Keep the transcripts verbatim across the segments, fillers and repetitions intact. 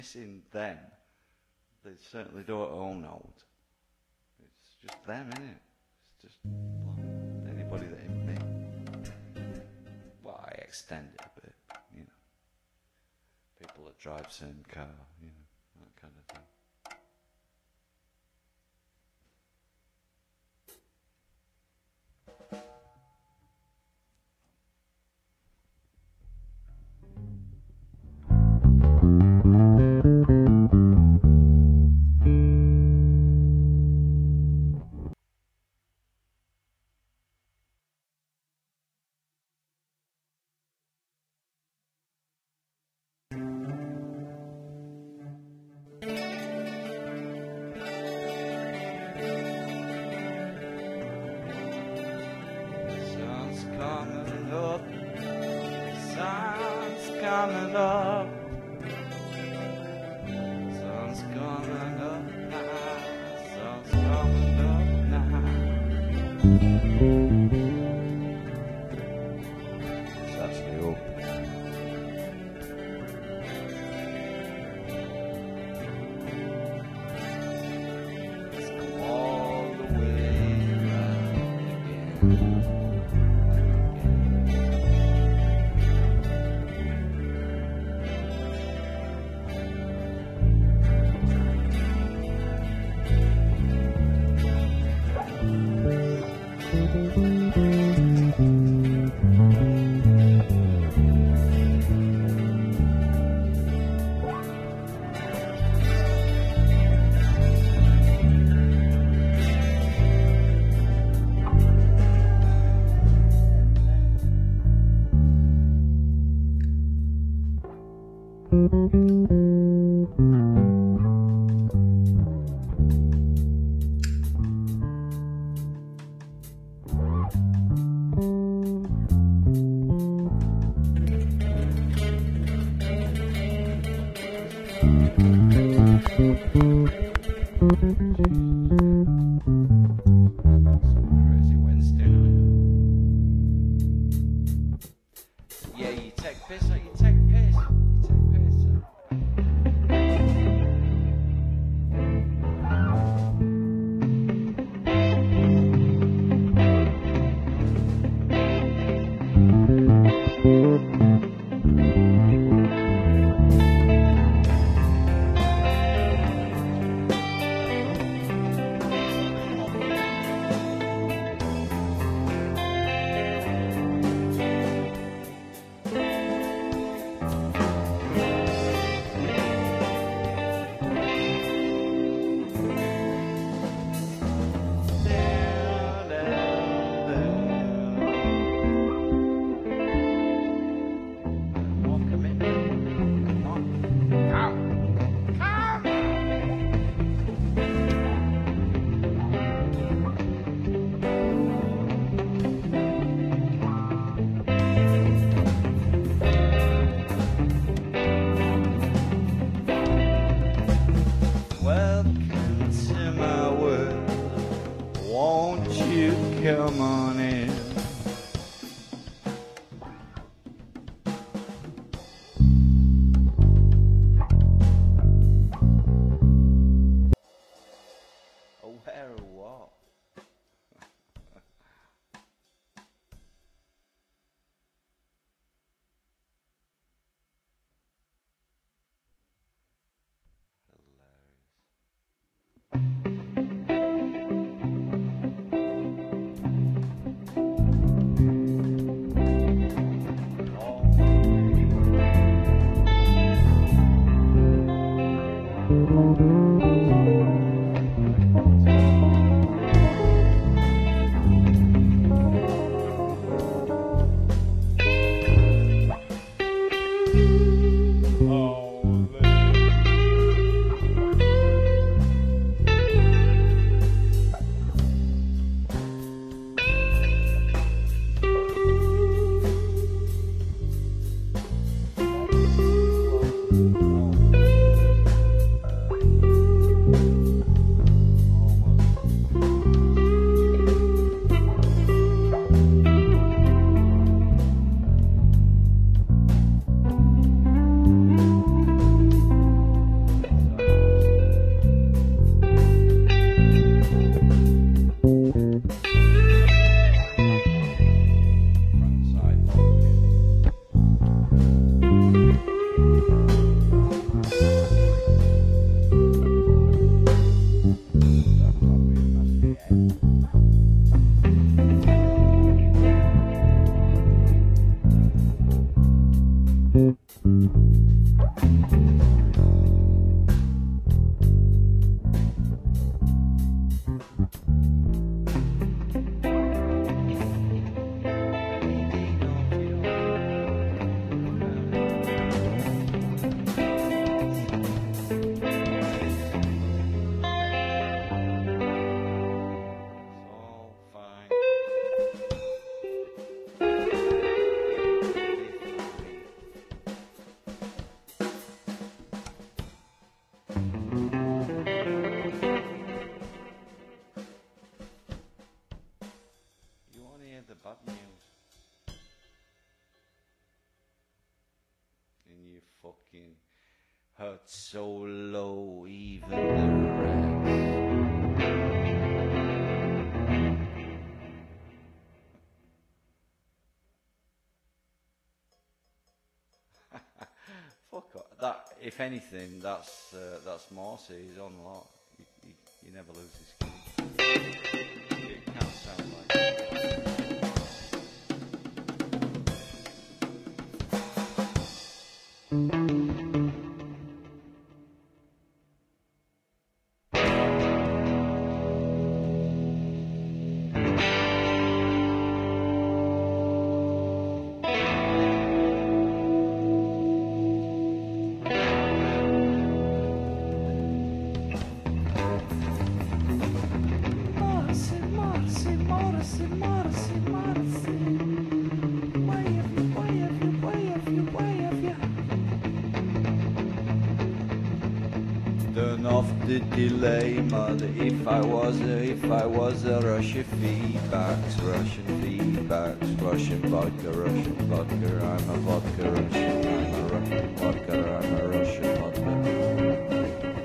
missing them. They certainly don't own old. It's just them, isn't it? It's just like anybody that ain't me. Well, I extend it a bit, you know. People that drive same car, you know, that kind of thing. Coming up, sun's coming up now, sun's coming up now. It's actually open. Let's go all the way around again. Crazy Wednesday night. Yeah, you take piss, you take piss, you take piss. hurt so low, even the rest. Fuck off. That, if anything, that's uh, that's Morsi. He's on a lot. You, you, you never lose his key. It can't sound like. Turn off the delay, mother. If I was a, if I was a Russian feedbacks, Russian feedbacks, Russian vodka, Russian vodka. I'm a vodka Russian. I'm a Russian vodka. I'm a Russian vodka.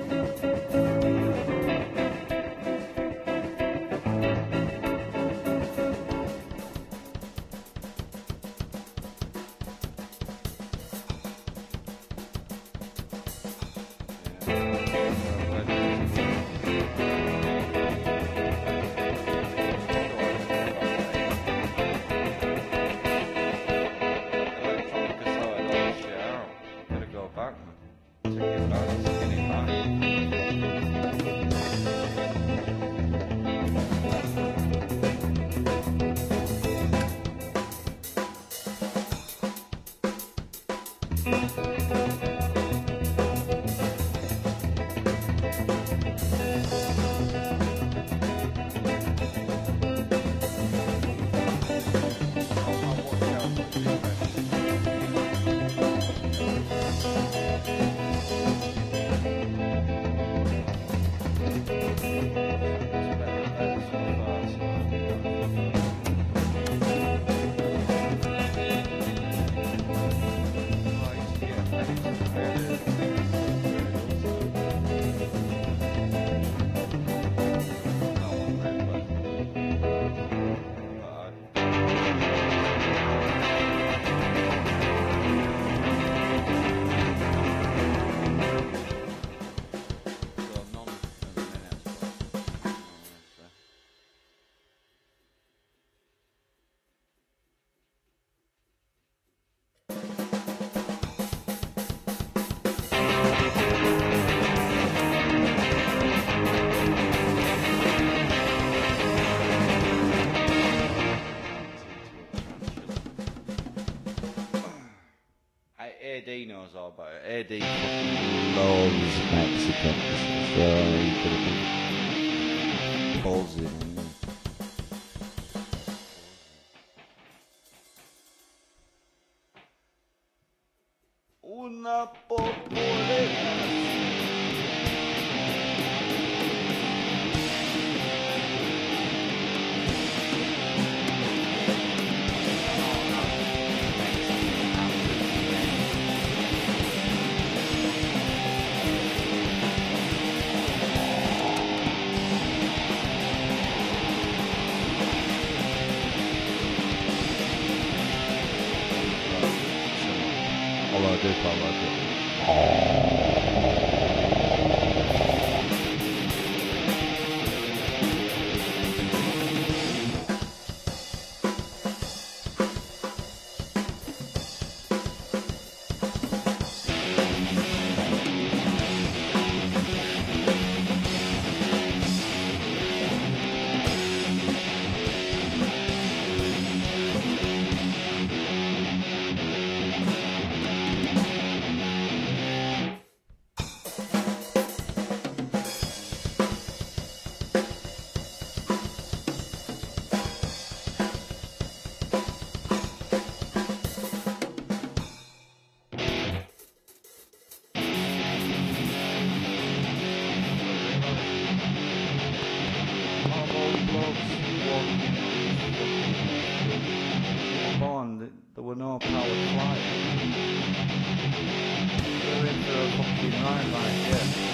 A D knows all about it. A D fucking loves Mexicans, so he could have been buzzing. Una popolera. Although I do quite like it. Born, there were no powered flight. We were in for a Behind, like, yeah.